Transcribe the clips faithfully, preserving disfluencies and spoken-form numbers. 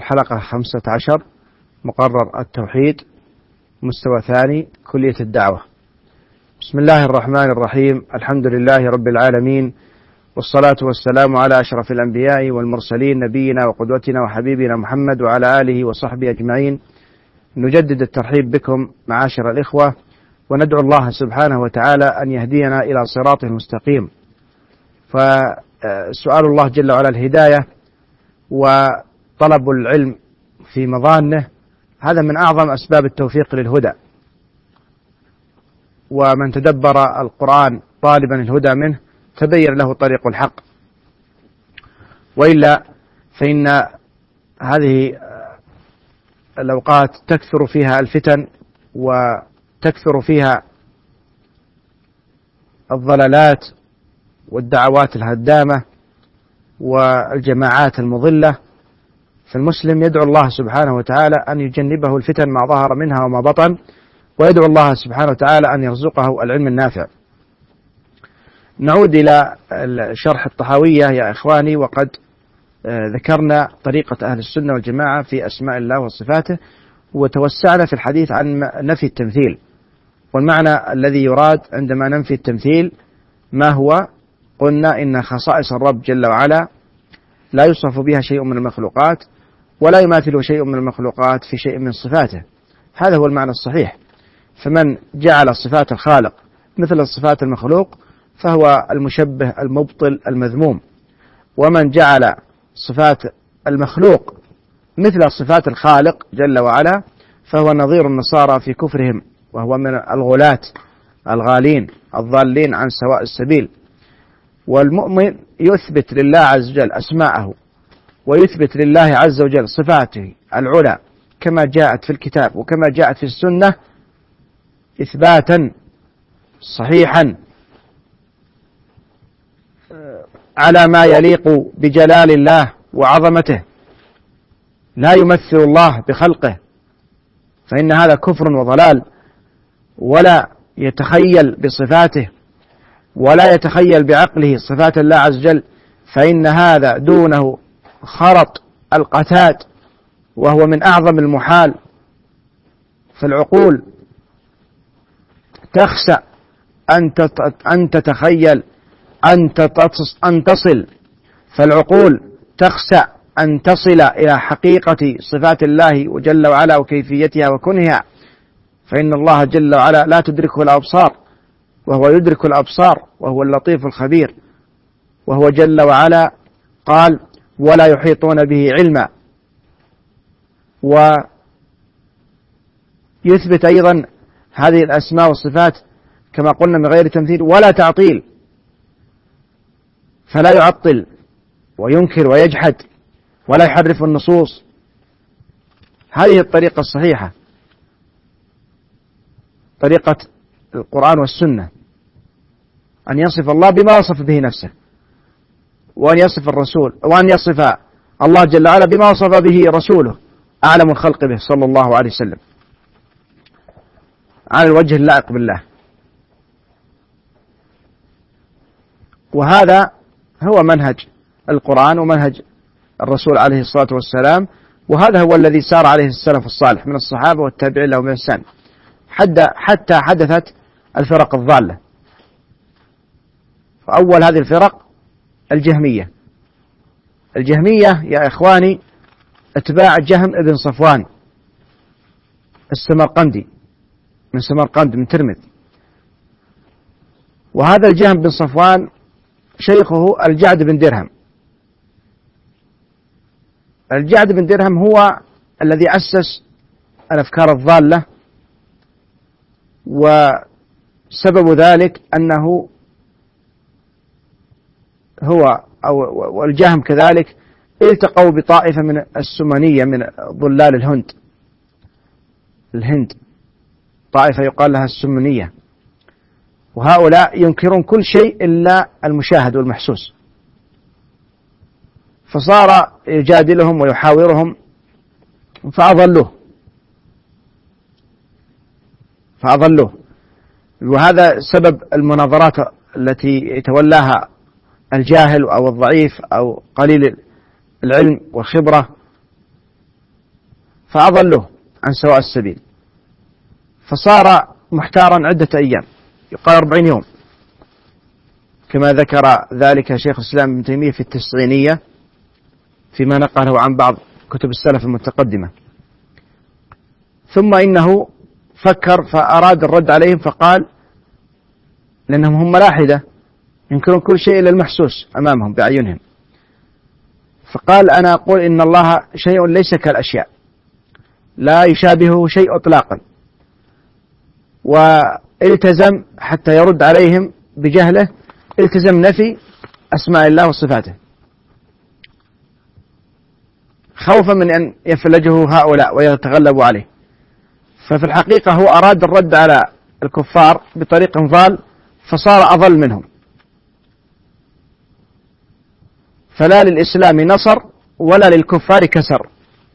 الحلقة خمسة عشر، مقرر التوحيد، مستوى ثاني، كلية الدعوة. بسم الله الرحمن الرحيم. الحمد لله رب العالمين، والصلاة والسلام على أشرف الأنبياء والمرسلين، نبينا وقدوتنا وحبيبنا محمد وعلى آله وصحبه أجمعين. نجدد الترحيب بكم معاشر الإخوة، وندعو الله سبحانه وتعالى أن يهدينا إلى صراط المستقيم. فسؤال الله جل وعلا الهداية وطلب العلم في مظانه، هذا من أعظم أسباب التوفيق للهدى، ومن تدبر القرآن طالبا الهدى منه تبين له طريق الحق، وإلا فإن هذه الأوقات تكثر فيها الفتن وتكثر فيها الضلالات والدعوات الهدامة والجماعات المضلة، فالمسلم يدعو الله سبحانه وتعالى أن يجنبه الفتن ما ظهر منها وما بطن، ويدعو الله سبحانه وتعالى أن يرزقه العلم النافع. نعود إلى شرح الطحاوية يا إخواني، وقد ذكرنا طريقة أهل السنة والجماعة في أسماء الله وصفاته، وتوسعنا في الحديث عن نفي التمثيل. والمعنى الذي يراد عندما ننفي التمثيل ما هو؟ قلنا إن خصائص الرب جل وعلا لا يوصف بها شيء من المخلوقات، ولا يماثل شيء من المخلوقات في شيء من صفاته. هذا هو المعنى الصحيح. فمن جعل صفات الخالق مثل صفات المخلوق فهو المشبه المبطل المذموم، ومن جعل صفات المخلوق مثل صفات الخالق جل وعلا فهو نظير النصارى في كفرهم، وهو من الغلاة الغالين الضالين عن سواء السبيل. والمؤمن يثبت لله عز وجل أسماءه، ويثبت لله عز وجل صفاته العلى كما جاءت في الكتاب وكما جاءت في السنة إثباتا صحيحا على ما يليق بجلال الله وعظمته، لا يمثل الله بخلقه، فإن هذا كفر وضلال، ولا يتخيل بصفاته ولا يتخيل بعقله صفات الله عز وجل، فإن هذا دونه خرط القتاد، وهو من أعظم المحال. فالعقول تخشى أن تتخيل أن تصل فالعقول تخشى أن تصل إلى حقيقة صفات الله وجل وعلا وكيفيتها وكنها، فإن الله جل وعلا لا تدركه الأبصار وهو يدرك الأبصار، وهو اللطيف الخبير. وهو جل وعلا قال: ولا يحيطون به علما. ويثبت أيضا هذه الأسماء والصفات كما قلنا من غير تمثيل ولا تعطيل، فلا يعطل وينكر ويجحد ولا يحرف النصوص. هذه الطريقة الصحيحة، طريقة القرآن والسنة، أن يصف الله بما وصف به نفسه، وأن يصف الرسول وأن يصف الله جل وعلا بما وصف به رسوله أعلم الخلق به صلى الله عليه وسلم على الوجه اللائق بالله. وهذا هو منهج القرآن ومنهج الرسول عليه الصلاة والسلام، وهذا هو الذي سار عليه السلف الصالح من الصحابة والتابعين لهم بإحسان حتى حدثت الفرق الضالة. فأول هذه الفرق الجهمية. الجهمية يا إخواني اتباع جهم ابن صفوان السمرقندي من سمرقند من ترمذ. وهذا الجهم بن صفوان شيخه الجعد بن درهم. الجعد بن درهم هو الذي أسس الأفكار الضالة، وسبب ذلك أنه هو أو والجهم كذلك التقوا بطائفة من السمنية من ضلال الهند الهند طائفة يقال لها السمنية، وهؤلاء ينكرون كل شيء إلا المشاهد والمحسوس. فصار يجادلهم ويحاورهم فأضلوه فأضلوه وهذا سبب المناظرات التي يتولاها الجاهل أو الضعيف أو قليل العلم والخبرة فأضلوه عن سواء السبيل، فصار محتارا عدة أيام، يقال أربعين يوم، كما ذكر ذلك شيخ الإسلام ابن تيمية في التسعينية فيما نقله عن بعض كتب السلف المتقدمة. ثم إنه فكر فأراد الرد عليهم، فقال لأنهم هم ملاحدة ينكرون كل شيء إلا المحسوس أمامهم بأعينهم، فقال أنا أقول إن الله شيء ليس كالأشياء، لا يشابهه شيء إطلاقا. والتزم حتى يرد عليهم بجهله، التزم نفي أسماء الله وصفاته خوفا من أن يفلجه هؤلاء ويتغلبوا عليه. ففي الحقيقة هو أراد الرد على الكفار بطريق ضال، فصار أضل منهم، فلا للإسلام نصر ولا للكفار كسر،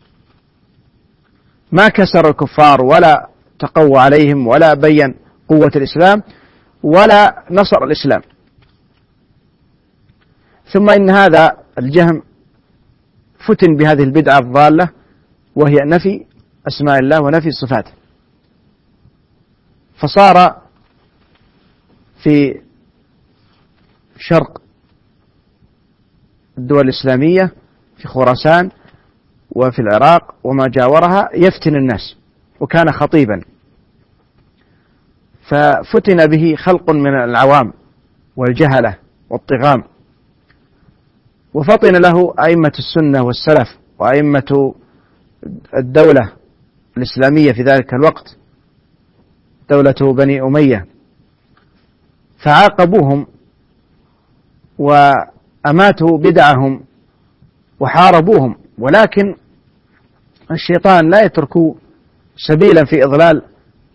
ما كسر الكفار ولا تقوى عليهم ولا بين قوة الإسلام ولا نصر الإسلام. ثم إن هذا الجهم فتن بهذه البدعة الضالة، وهي نفي أسماء الله ونفي صفاته، فصار في شرق الدول الإسلامية في خراسان وفي العراق وما جاورها يفتن الناس، وكان خطيبا، ففتن به خلق من العوام والجهلة والطغام، وفطن له أئمة السنة والسلف وأئمة الدولة الإسلامية في ذلك الوقت، دولة بني أمية، فعاقبوهم وأماتوا بدعهم وحاربوهم. ولكن الشيطان لا يترك سبيلا في إضلال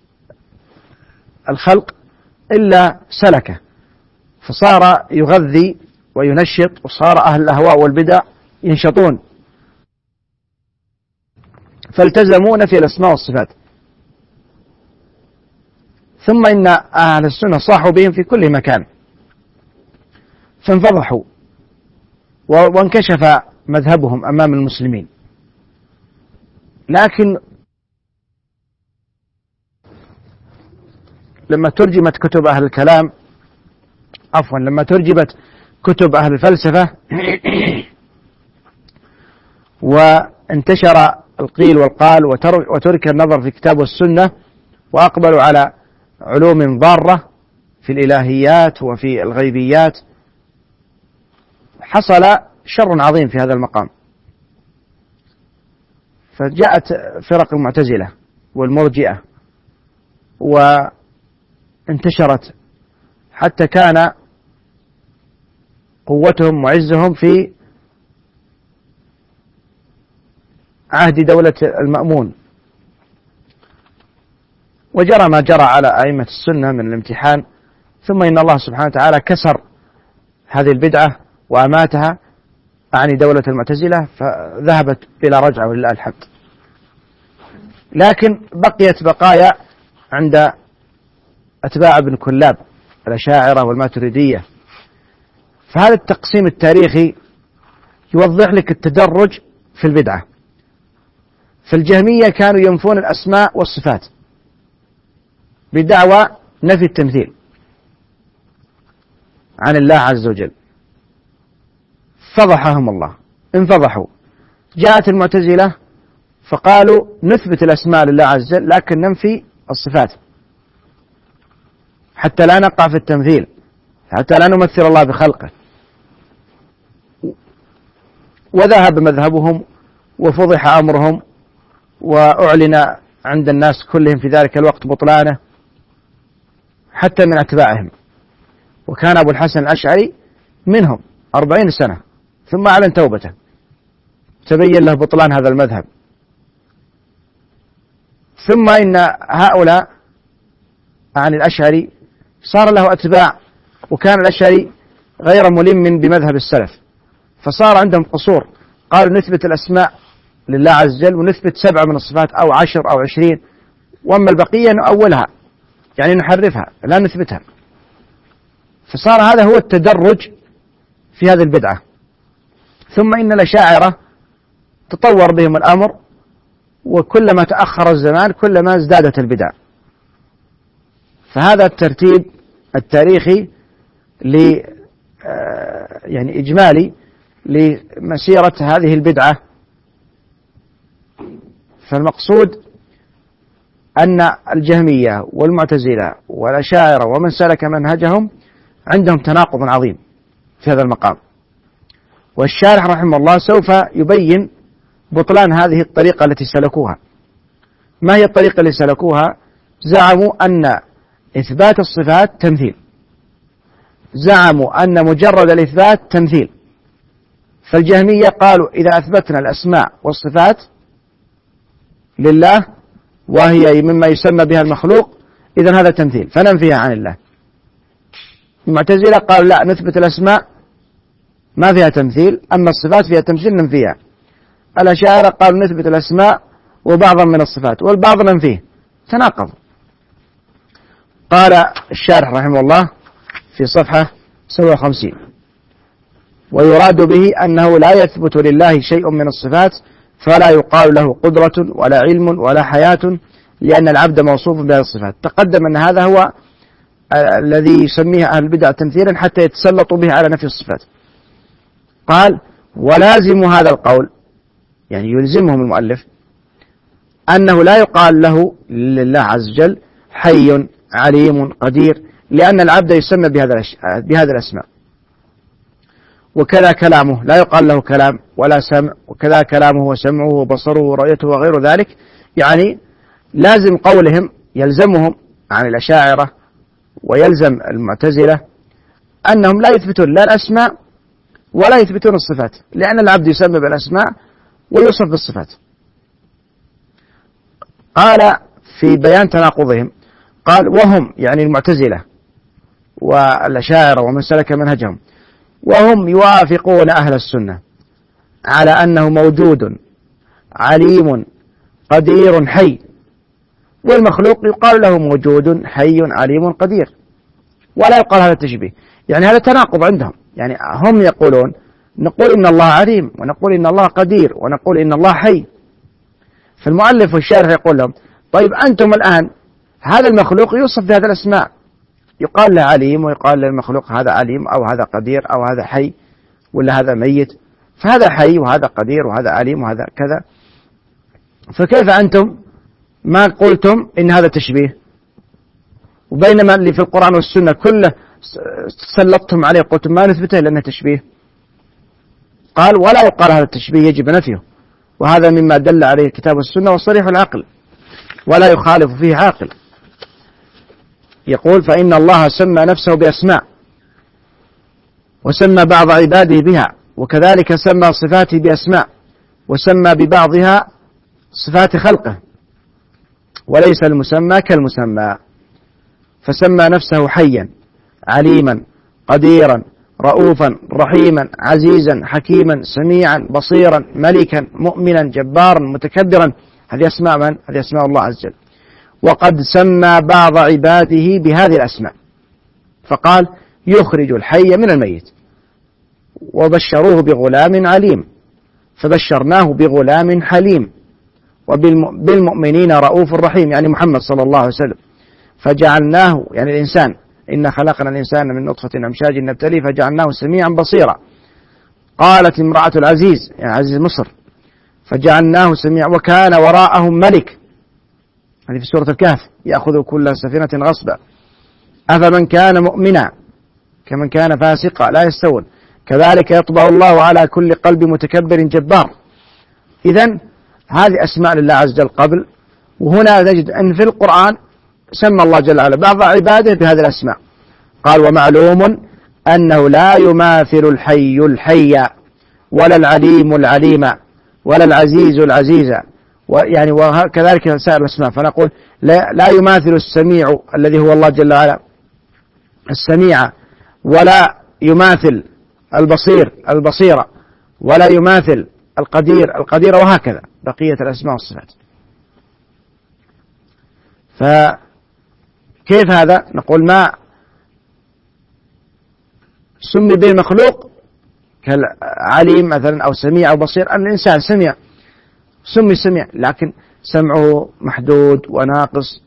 الخلق إلا سلكه، فصار يغذي وينشط، وصار أهل الأهواء والبدع ينشطون، فالتزموا نفي الأسماء والصفات. ثم إن أهل السنة صاحوا بهم في كل مكان، فانفضحوا وانكشف مذهبهم أمام المسلمين. لكن لما ترجمت كتب أهل الكلام عفوا لما ترجمت كتب أهل الفلسفة وانتشر القيل والقال وترك النظر في الكتاب والسنة، وأقبلوا على علوم ضارة في الإلهيات وفي الغيبيات، حصل شر عظيم في هذا المقام. فجاءت فرق المعتزلة والمرجئة وانتشرت حتى كان قوتهم وعزهم في عهد دولة المأمون، وجرى ما جرى على أئمة السنة من الامتحان. ثم إن الله سبحانه وتعالى كسر هذه البدعة وأماتها، أعني دولة المعتزلة، فذهبت بلا رجعة ولله الحمد. لكن بقيت بقايا عند أتباع ابن كلاب الأشاعرة والماتريدية. فهذا التقسيم التاريخي يوضح لك التدرج في البدعة. فالجهمية كانوا ينفون الأسماء والصفات بدعوى نفي التمثيل عن الله عز وجل، فضحهم الله، انفضحوا. جاءت المعتزلة فقالوا نثبت الأسماء لله عز وجل لكن ننفي الصفات حتى لا نقع في التمثيل، حتى لا نمثل الله بخلقه. وذهب مذهبهم وفضح أمرهم، وأعلن عند الناس كلهم في ذلك الوقت بطلانه حتى من أتباعهم. وكان أبو الحسن الأشعري منهم أربعين سنة، ثم أعلن توبته، تبين له بطلان هذا المذهب. ثم إن هؤلاء عن الأشعري صار له أتباع، وكان الأشعري غير ملم بمذهب السلف، فصار عندهم قصور. قالوا نثبت الأسماء لله عز وجل ونثبت سبعة من الصفات أو عشر أو عشرين، وأما البقية نؤولها، يعني نحرفها لا نثبتها. فصار هذا هو التدرج في هذه البدعة. ثم إن الأشاعرة تطور بهم الأمر وكلما تأخر الزمان كلما ازدادت البدع. فهذا الترتيب التاريخي ل يعني إجمالي لمسيرة هذه البدعة. فالمقصود أن الجهمية والمعتزلة والأشاعرة ومن سلك منهجهم عندهم تناقض عظيم في هذا المقام، والشارح رحمه الله سوف يبين بطلان هذه الطريقة التي سلكوها. ما هي الطريقة اللي سلكوها؟ زعموا أن إثبات الصفات تمثيل، زعموا أن مجرد الإثبات تمثيل. فالجهمية قالوا إذا أثبتنا الأسماء والصفات لله وهي مما يسمى بها المخلوق إذن هذا تمثيل فننفيها عن الله. المعتزلة قالوا لا، نثبت الأسماء ما فيها تمثيل، أما الصفات فيها تمثيل ننفيها. الأشاعرة قالوا نثبت الأسماء وبعضا من الصفات والبعض ننفيه. تناقض. قال الشارح رحمه الله في صفحة سبعة وخمسين: ويراد به أنه لا يثبت لله شيء من الصفات فلا يقال له قدرة ولا علم ولا حياة، لأن العبد موصوف بهذه الصفات. تقدم أن هذا هو الذي يسميه أهل البدع تمثيلا حتى يتسلطوا به على نفي الصفات. قال: ولازم هذا القول، يعني يلزمهم المؤلف، أنه لا يقال له لله عز وجل حي عليم قدير، لأن العبد يسمى بهذا الأسماء. وكذا كلامه لا يقال له كلام ولا سمع، وكذا كلامه وسمعه وبصره ورؤيته وغير ذلك. يعني لازم قولهم، يلزمهم عن الأشاعرة ويلزم المعتزلة أنهم لا يثبتون لا الأسماء ولا يثبتون الصفات، لأن العبد يسمى بالأسماء ويوصف بالصفات. قال في بيان تناقضهم، قال: وهم، يعني المعتزلة والأشاعرة ومن سلك منهجهم، وهم يوافقون أهل السنة على أنه موجود عليم قدير حي، والمخلوق يقال له موجود حي عليم قدير، ولا يقال هذا التشبيه. يعني هذا تناقض عندهم. يعني هم يقولون نقول إن الله عليم، ونقول إن الله قدير، ونقول إن الله حي. فالمؤلف والشارح يقول لهم: طيب أنتم الآن هذا المخلوق يوصف بهذه الأسماء، يقال له عليم ويقال للمخلوق هذا عليم أو هذا قدير أو هذا حي ولا هذا ميت، فهذا حي وهذا قدير وهذا عليم وهذا كذا، فكيف أنتم ما قلتم إن هذا تشبيه؟ وبينما اللي في القرآن والسنة كله سلطتم عليه قلتم ما نثبته لأنه تشبيه. قال: ولا يقال هذا التشبيه، يجب نفيه، وهذا مما دل عليه الكتاب والسنة والصريح العقل، ولا يخالف فيه عاقل. يقول: فإن الله سمى نفسه بأسماء، وسمى بعض عباده بها، وكذلك سمى صفاته بأسماء، وسمى ببعضها صفات خلقه، وليس المسمى كالمسمى، فسمى نفسه حيا عليما قديرا رؤوفا رحيما عزيزا حكيما سميعا بصيرا ملكا مؤمنا جبارا متكبرا. هذه أسماء من؟ هذه أسماء الله عز وجل. وقد سمى بعض عباده بهذه الأسماء، فقال: يخرج الحي من الميت، وبشروه بغلام عليم، فبشرناه بغلام حليم، وبالمؤمنين رؤوف رحيم، يعني محمد صلى الله عليه وسلم، فجعلناه، يعني الإنسان، إنا خلقنا الإنسان من نطفة أمشاج نبتليه فجعلناه سميعا بصيرا. قالت امرأة العزيز، يعني عزيز مصر، فجعلناه سميعا، وكان وراءهم ملك، هذه في سورة الكهف، يأخذ كل سفينة غصبا، أفمن كان مؤمنا كمن كان فاسقا لا يستوون، كذلك يطبع الله على كل قلب متكبر جبار. إذن هذه أسماء لله عز وجل قبل، وهنا نجد أن في القرآن سمى الله جل وعلا بعض عباده بهذه الأسماء. قال: ومعلوم أنه لا يماثل الحي الحي، ولا العليم العليم، ولا العزيز العزيز، ويعني وكذلك سائر الأسماء. فنقول لا, لا يماثل السميع الذي هو الله جل وعلا السميع، ولا يماثل البصير البصيرة، ولا يماثل القدير القدير، وهكذا بقية الأسماء والصفات. فكيف هذا؟ نقول ما سمي به المخلوق كالعليم مثلا أو سميع أو بصير، أن الإنسان سمع سمي سميع، لكن سمعه محدود وناقص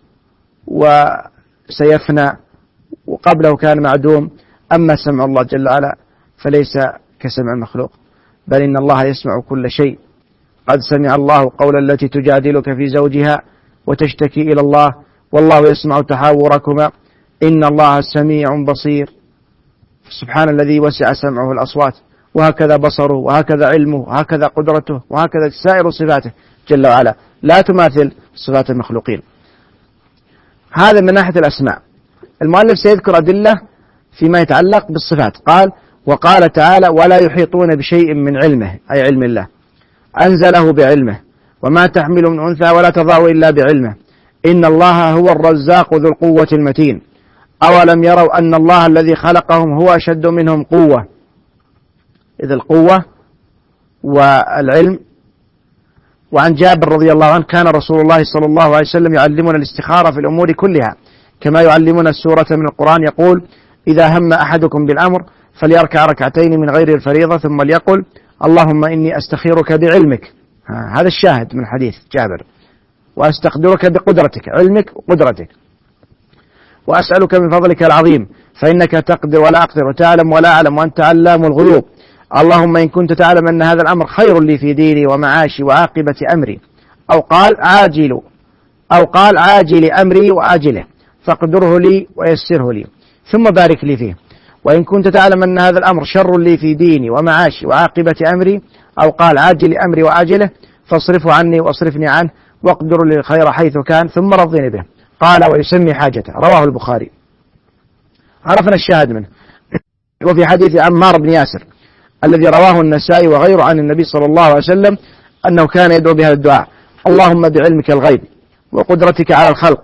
وسيفنى، وقبله كان معدوم. أما سمع الله جل وعلا فليس كسمع المخلوق، بل إن الله يسمع كل شيء. قد سمع الله قول التي تجادلك في زوجها وتشتكي إلى الله والله يسمع تحاوركما إن الله سميع بصير. سبحان الذي وسع سمعه الأصوات، وهكذا بصره، وهكذا علمه، وهكذا قدرته، وهكذا سائر صفاته جل وعلا لا تماثل صفات المخلوقين. هذا من ناحية الأسماء. المؤلف سيذكر أدلة فيما يتعلق بالصفات. قال: وقال تعالى: ولا يحيطون بشيء من علمه، أي علم الله، أنزله بعلمه، وما تحمل من أنثى ولا تضع إلا بعلمه، إن الله هو الرزاق ذو القوة المتين، أولم يروا أن الله الذي خلقهم هو أشد منهم قوة. إذ القوة والعلم. وعن جابر رضي الله عنه: كان رسول الله صلى الله عليه وسلم يعلمنا الاستخارة في الأمور كلها كما يعلمنا السورة من القرآن، يقول: إذا هم أحدكم بالأمر فليركع ركعتين من غير الفريضة ثم ليقل: اللهم إني أستخيرك بعلمك. هذا الشاهد من حديث جابر. وأستقدرك بقدرتك، علمك وقدرتك، وأسألك من فضلك العظيم فإنك تقدر ولا أقدر وتعلم ولا أعلم وأنت علام الغيوب. اللهم إن كنت تعلم أن هذا الأمر خير لي في ديني ومعاشي وعاقبة أمري، أو قال عاجل أو قال عاجل أمري وآجله، فاقدره لي ويسره لي ثم بارك لي فيه. وإن كنت تعلم أن هذا الأمر شر لي في ديني ومعاشي وعاقبة أمري، أو قال عاجل أمري وآجله، فاصرفه عني واصرفني عنه، واقدر لي الخير حيث كان ثم رضيني به. قال: ويسمي حاجته. رواه البخاري. عرفنا الشاهد منه. وفي حديث عمار بن ياسر الذي رواه النسائي وغيره عن النبي صلى الله عليه وسلم أنه كان يدعو بهذا الدعاء: اللهم بعلمك الغيب وقدرتك على الخلق،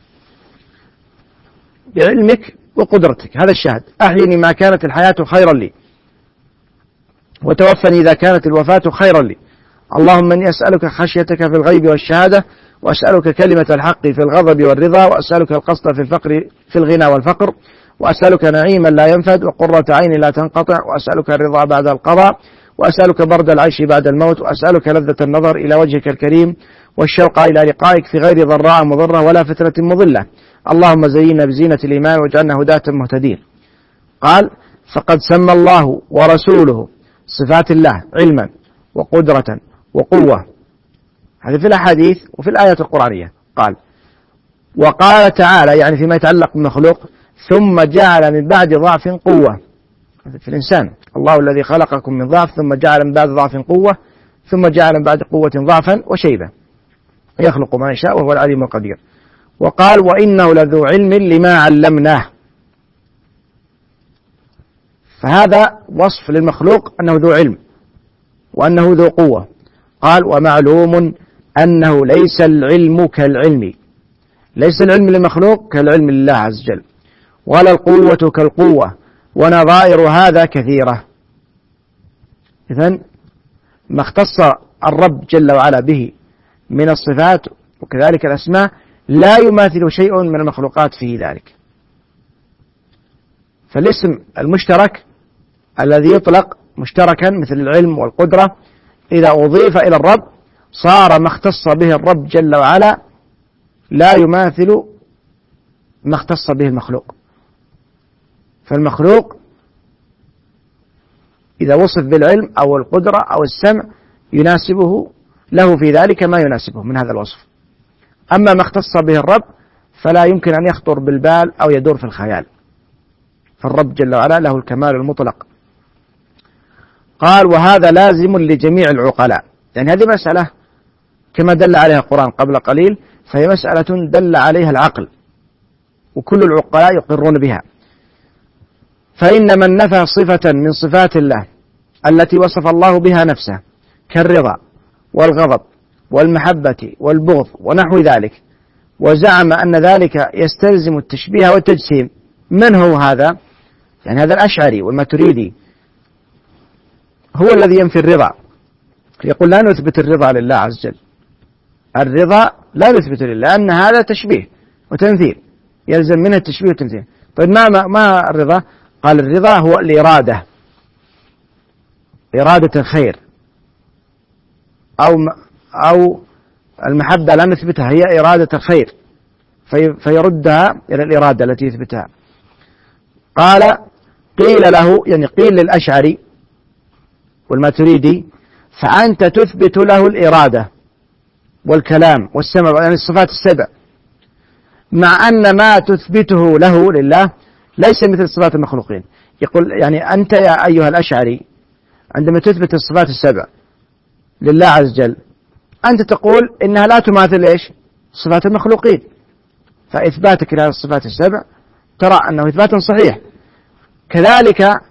بعلمك وقدرتك، هذا الشاهد، أحيني ما كانت الحياة خيرا لي، وتوفني إذا كانت الوفاة خيرا لي. اللهم إني أسألك خشيتك في الغيب والشهادة، وأسألك كلمة الحق في الغضب والرضا، وأسألك القصد في الفقر في الغنى والفقر، وأسألك نعيما لا ينفد وقرة عين لا تنقطع، وأسألك الرضا بعد القضاء، وأسألك برد العيش بعد الموت، وأسألك لذة النظر إلى وجهك الكريم والشوق إلى لقائك في غير ضراء مضرة ولا فتنة مضلة. اللهم زينا بزينة الإيمان واجعلنا هداة مهتدين. قال: فقد سمى الله ورسوله صفات الله علما وقدرة وقوة، هذا في الأحاديث وفي الآيات القرآنية. قال: وقال تعالى، يعني فيما يتعلق بالمخلوق: ثم جعل من بعد ضعف قوة، في الإنسان، الله الذي خلقكم من ضعف ثم جعل من بعد ضعف قوة ثم جعل من بعد قوة ضعفا وشيبة، يخلق ما يشاء وهو العليم القدير. وقال: وإنه لذو علم لما علمناه. فهذا وصف للمخلوق أنه ذو علم وأنه ذو قوة. قال: ومعلوم أنه ليس العلم كالعلم، ليس العلم للمخلوق كالعلم لله عز وجل، ولا القوة كالقوة، ونظائر هذا كثيرة. إذن ما اختص الرب جل وعلا به من الصفات وكذلك الأسماء لا يماثل شيء من المخلوقات في ذلك. فالاسم المشترك الذي يطلق مشتركا مثل العلم والقدرة إذا أضيف إلى الرب صار ما اختص به الرب جل وعلا لا يماثل ما اختص به المخلوق. فالمخلوق إذا وصف بالعلم أو القدرة أو السمع يناسبه له في ذلك ما يناسبه من هذا الوصف. أما ما اختص به الرب فلا يمكن أن يخطر بالبال أو يدور في الخيال، فالرب جل وعلا له الكمال المطلق. قال: وهذا لازم لجميع العقلاء، يعني هذه مسألة كما دل عليها القرآن قبل قليل، فهي مسألة دل عليها العقل وكل العقلاء يقرون بها. فإن من نفى صفة من صفات الله التي وصف الله بها نفسه كالرضا والغضب والمحبة والبغض ونحو ذلك، وزعم أن ذلك يستلزم التشبيه والتجسيم. من هو هذا؟ يعني هذا الأشعري والماتريدي هو الذي ينفي الرضا، يقول لا نثبت الرضا لله عز وجل، الرضا لا نثبت لله لأن هذا تشبيه وتمثيل، يلزم منه التشبيه والتمثيل. طيب ما ما الرضا؟ قال: الرضا هو الإرادة، إرادة الخير، أو أو المحبة لا نثبتها، هي إرادة الخير في فيردها إلى الإرادة التي يثبتها. قال قيل له، يعني قيل للأشعري والماتريدي: فأنت تثبت له الإرادة والكلام والسمع، يعني الصفات السبع، مع أن ما تثبته له لله ليس مثل صفات المخلوقين. يقول يعني أنت يا أيها الأشعري عندما تثبت الصفات السبع لله عز وجل أنت تقول إنها لا تماثل إيش؟ صفات المخلوقين، فإثباتك لهذه الصفات السبع ترى أنه إثبات صحيح. كذلك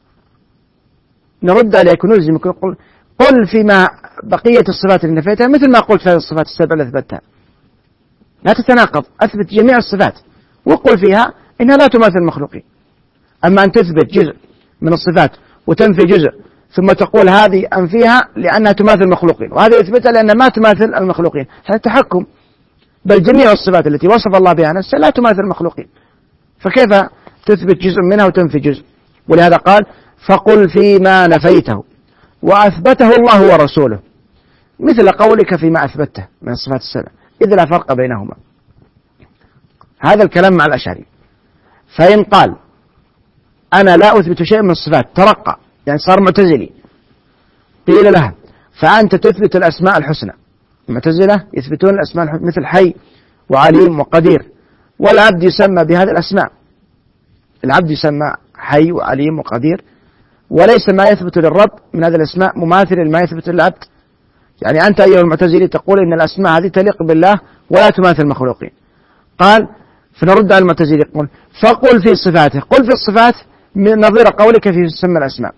نرد عليك ونلزمك نقول: قل فيما بقية الصفات اللي نفيتها مثل ما قلت في هذه الصفات السبع اللي أثبتها، لا تتناقض، أثبت جميع الصفات وقل فيها إنها لا تماثل المخلوقين. أما أن تثبت جزء من الصفات وتنفي جزء ثم تقول هذه أنفيها لأنها تماثل المخلوقين وهذه أثبتها لأنها ما تماثل المخلوقين، هذا تحكم. بل جميع الصفات التي وصف الله بها نفسه لا تماثل المخلوقين، فكيف تثبت جزء منها وتنفي جزء؟ ولهذا قال: فقل فيما نفيته وأثبته الله ورسوله مثل قولك فيما أثبته من الصفات السبع، إذ لا فرق بينهما. هذا الكلام مع الأشعري. فإن قال: أنا لا أثبت شيء من الصفات، ترقى يعني صار معتزلي، قيل لها: فأنت تثبت الأسماء الحسنى. المعتزلة يثبتون الأسماء الحسنى مثل حي وعليم وقدير، والعبد يسمى بهذه الأسماء، العبد يسمى حي وعليم وقدير، وليس ما يثبت للرب من هذه الأسماء مماثل لما يثبت للعبد. يعني أنت أيها المعتزلي تقول إن الأسماء هذه تليق بالله ولا تماثل المخلوقين. قال: فنرد على المعتزلي يقول: فقل في صفاته، قل في الصفات من نظير قولك في سمى الأسماء.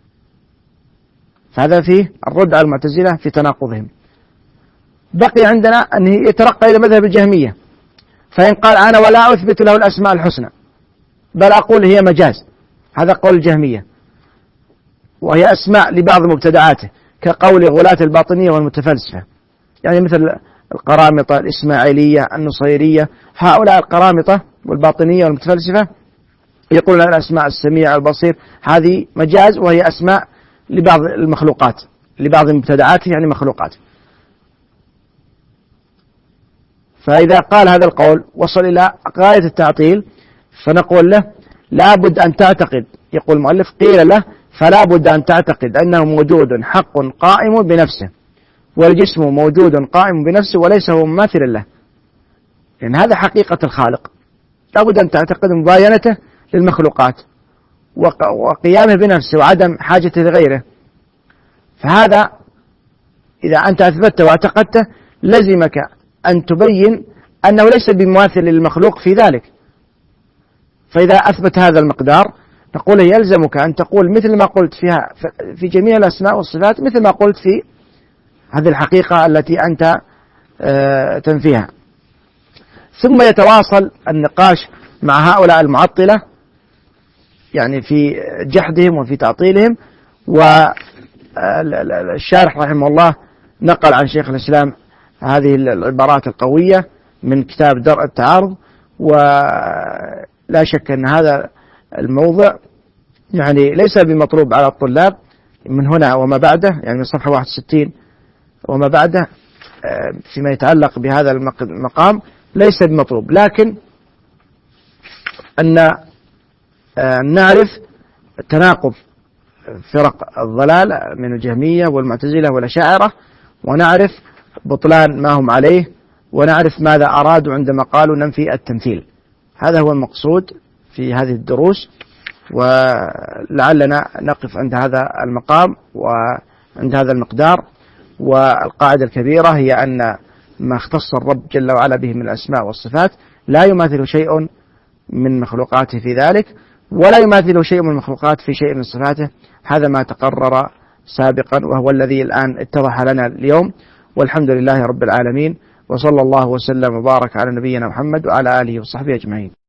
فهذا فيه الرد على المعتزلة في تناقضهم. بقي عندنا أن يترقى إلى مذهب الجهمية، فإن قال: أنا ولا أثبت له الأسماء الحسنى بل أقول هي مجاز، هذا قول الجهمية، وهي أسماء لبعض مبتدعاته كقول غلاة الباطنية والمتفلسفة، يعني مثل القرامطة الإسماعيلية النصيرية. هؤلاء القرامطة والباطنية والمتفلسفة يقولون الأسماء السميع البصير هذه مجاز، وهي أسماء لبعض المخلوقات، لبعض المبتدعات يعني مخلوقات. فإذا قال هذا القول وصل إلى غاية التعطيل، فنقول له: لا بد أن تعتقد، يقول المؤلف: قيل له فلا بد أن تعتقد أنه موجود حق قائم بنفسه، والجسم موجود قائم بنفسه وليس هو مماثل له، لأن هذا حقيقة الخالق، لا بد أن تعتقد مباينته للمخلوقات وقيامه بنفسه وعدم حاجته لغيره. فهذا إذا أنت أثبته واعتقدته لزمك أن تبين أنه ليس بمماثل للمخلوق في ذلك. فإذا أثبت هذا المقدار نقول يلزمك أن تقول مثل ما قلت فيها في جميع الأسماء والصفات، مثل ما قلت في هذه الحقيقة التي أنت تنفيها. ثم يتواصل النقاش مع هؤلاء المعطلة، يعني في جحدهم وفي تعطيلهم. والشارح رحمه الله نقل عن شيخ الإسلام هذه العبارات القوية من كتاب درء التعارض، ولا شك أن هذا الموضع يعني ليس بمطلوب على الطلاب من هنا وما بعده، يعني من صفحة واحد وستين وما بعده فيما يتعلق بهذا المقام ليس بمطلوب، لكن أن نعرف تناقض فرق الضلال من الجهمية والمعتزلة والأشاعرة، ونعرف بطلان ما هم عليه، ونعرف ماذا أرادوا عندما قالوا ننفي التمثيل. هذا هو المقصود في هذه الدروس، ولعلنا نقف عند هذا المقام وعند هذا المقدار. والقاعدة الكبيرة هي أن ما اختص الرب جل وعلا به من الأسماء والصفات لا يماثل شيء من مخلوقاته في ذلك، ولا يماثل شيء من المخلوقات في شيء من صفاته. هذا ما تقرر سابقا وهو الذي الآن اتضح لنا اليوم، والحمد لله رب العالمين، وصلى الله وسلم وبارك على نبينا محمد وعلى آله وصحبه أجمعين.